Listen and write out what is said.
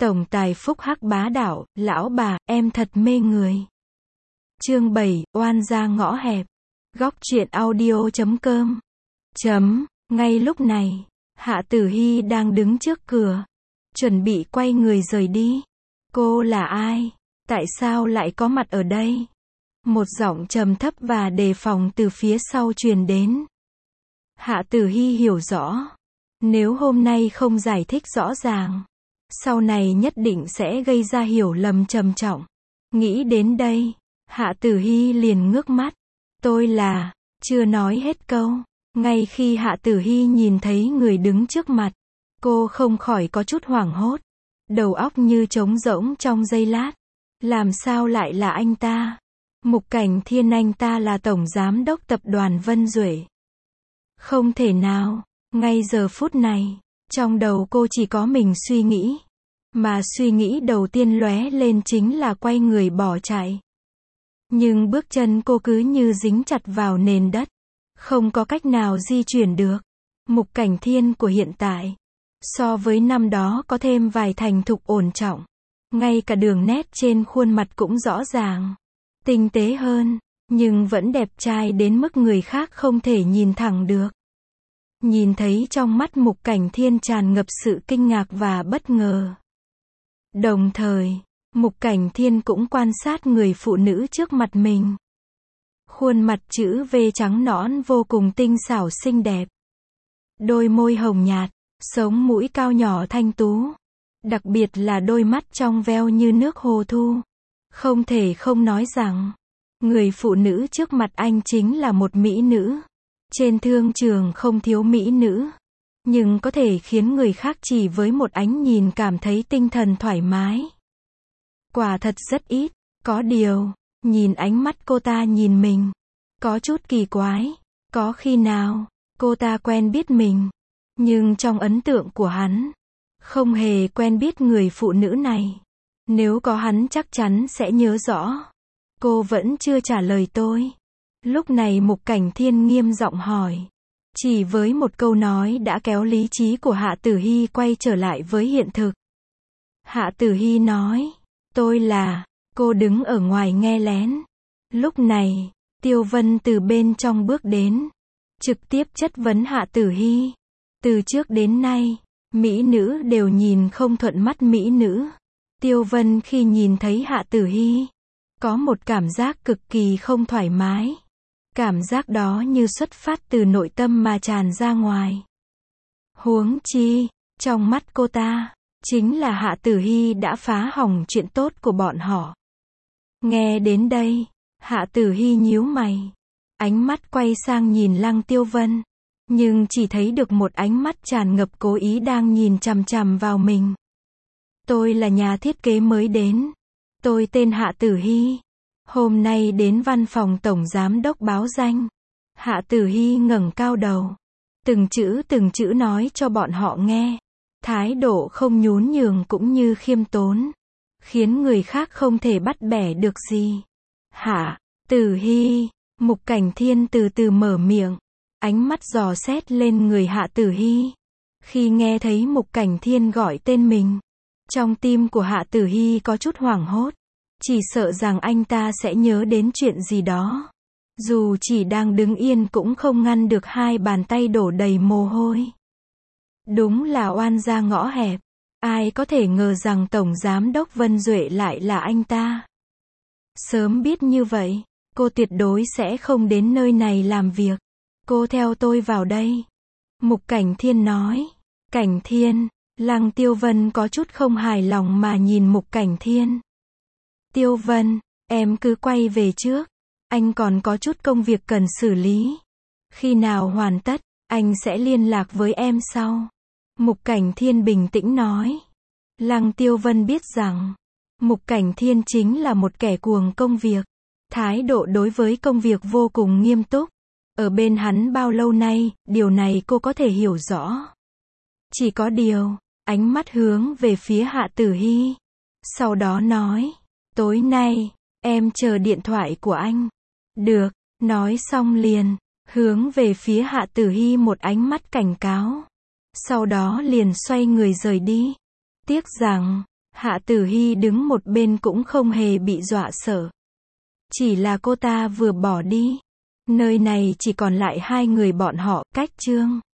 Tổng tài phúc hắc bá đạo, lão bà, em thật mê người. Chương 7, oan gia ngõ hẹp. Góc truyện audio.com. Ngay lúc này, Hạ Tử Hi đang đứng trước cửa, chuẩn bị quay người rời đi. Cô là ai? Tại sao lại có mặt ở đây? Một giọng trầm thấp và đề phòng từ phía sau truyền đến. Hạ Tử Hi hiểu rõ, nếu hôm nay không giải thích rõ ràng, sau này nhất định sẽ gây ra hiểu lầm trầm trọng. Nghĩ đến đây, Hạ Tử Hi liền ngước mắt. Tôi là, chưa nói hết câu. Ngay khi Hạ Tử Hi nhìn thấy người đứng trước mặt, cô không khỏi có chút hoảng hốt. Đầu óc như trống rỗng trong giây lát. Làm sao lại là anh ta? Mục Cảnh Thiên, anh ta là tổng giám đốc tập đoàn Vân Duệ. Không thể nào. Ngay giờ phút này, trong đầu cô chỉ có mình suy nghĩ. Mà suy nghĩ đầu tiên lóe lên chính là quay người bỏ chạy. Nhưng bước chân cô cứ như dính chặt vào nền đất. Không có cách nào di chuyển được. Mục Cảnh Thiên của hiện tại, so với năm đó có thêm vài thành thục ổn trọng. Ngay cả đường nét trên khuôn mặt cũng rõ ràng, tinh tế hơn, nhưng vẫn đẹp trai đến mức người khác không thể nhìn thẳng được. Nhìn thấy trong mắt Mục Cảnh Thiên tràn ngập sự kinh ngạc và bất ngờ. Đồng thời, Mục Cảnh Thiên cũng quan sát người phụ nữ trước mặt mình. Khuôn mặt chữ V trắng nõn vô cùng tinh xảo xinh đẹp. Đôi môi hồng nhạt, sống mũi cao nhỏ thanh tú. Đặc biệt là đôi mắt trong veo như nước hồ thu. Không thể không nói rằng, người phụ nữ trước mặt anh chính là một mỹ nữ. Trên thương trường không thiếu mỹ nữ, nhưng có thể khiến người khác chỉ với một ánh nhìn cảm thấy tinh thần thoải mái. Quả thật rất ít, có điều, nhìn ánh mắt cô ta nhìn mình, có chút kỳ quái. Có khi nào, cô ta quen biết mình, nhưng trong ấn tượng của hắn, không hề quen biết người phụ nữ này. Nếu có hắn chắc chắn sẽ nhớ rõ. Cô vẫn chưa trả lời tôi. Lúc này Mục Cảnh Thiên nghiêm giọng hỏi. Chỉ với một câu nói đã kéo lý trí của Hạ Tử Hi quay trở lại với hiện thực. Hạ Tử Hi nói, tôi là, cô đứng ở ngoài nghe lén. Lúc này, Tiêu Vân từ bên trong bước đến, trực tiếp chất vấn Hạ Tử Hi. Từ trước đến nay, mỹ nữ đều nhìn không thuận mắt mỹ nữ. Tiêu Vân khi nhìn thấy Hạ Tử Hi, có một cảm giác cực kỳ không thoải mái. Cảm giác đó như xuất phát từ nội tâm mà tràn ra ngoài. Huống chi, trong mắt cô ta, chính là Hạ Tử Hi đã phá hỏng chuyện tốt của bọn họ. Nghe đến đây, Hạ Tử Hi nhíu mày. Ánh mắt quay sang nhìn Lăng Tiêu Vân. Nhưng chỉ thấy được một ánh mắt tràn ngập cố ý đang nhìn chằm chằm vào mình. Tôi là nhà thiết kế mới đến. Tôi tên Hạ Tử Hi. Hôm nay đến văn phòng tổng giám đốc báo danh. Hạ Tử Hi ngẩng cao đầu. Từng chữ nói cho bọn họ nghe. Thái độ không nhún nhường cũng như khiêm tốn. Khiến người khác không thể bắt bẻ được gì. Hạ Tử Hi. Mục Cảnh Thiên từ từ mở miệng. Ánh mắt dò xét lên người Hạ Tử Hi. Khi nghe thấy Mục Cảnh Thiên gọi tên mình, trong tim của Hạ Tử Hi có chút hoảng hốt. Chỉ sợ rằng anh ta sẽ nhớ đến chuyện gì đó. Dù chỉ đang đứng yên cũng không ngăn được hai bàn tay đổ đầy mồ hôi. Đúng là oan gia ngõ hẹp. Ai có thể ngờ rằng Tổng Giám đốc Vân Duệ lại là anh ta. Sớm biết như vậy, cô tuyệt đối sẽ không đến nơi này làm việc. Cô theo tôi vào đây. Mục Cảnh Thiên nói. Cảnh Thiên, Lăng Tiêu Vân có chút không hài lòng mà nhìn Mục Cảnh Thiên. Tiêu Vân, em cứ quay về trước. Anh còn có chút công việc cần xử lý. Khi nào hoàn tất, anh sẽ liên lạc với em sau. Mục Cảnh Thiên bình tĩnh nói. Lăng Tiêu Vân biết rằng, Mục Cảnh Thiên chính là một kẻ cuồng công việc. Thái độ đối với công việc vô cùng nghiêm túc. Ở bên hắn bao lâu nay, điều này cô có thể hiểu rõ. Chỉ có điều, ánh mắt hướng về phía Hạ Tử Hi. Sau đó nói, tối nay, em chờ điện thoại của anh. Được, nói xong liền, hướng về phía Hạ Tử Hi một ánh mắt cảnh cáo. Sau đó liền xoay người rời đi. Tiếc rằng, Hạ Tử Hy đứng một bên cũng không hề bị dọa sợ. Chỉ là cô ta vừa bỏ đi. Nơi này chỉ còn lại hai người bọn họ, cách Trương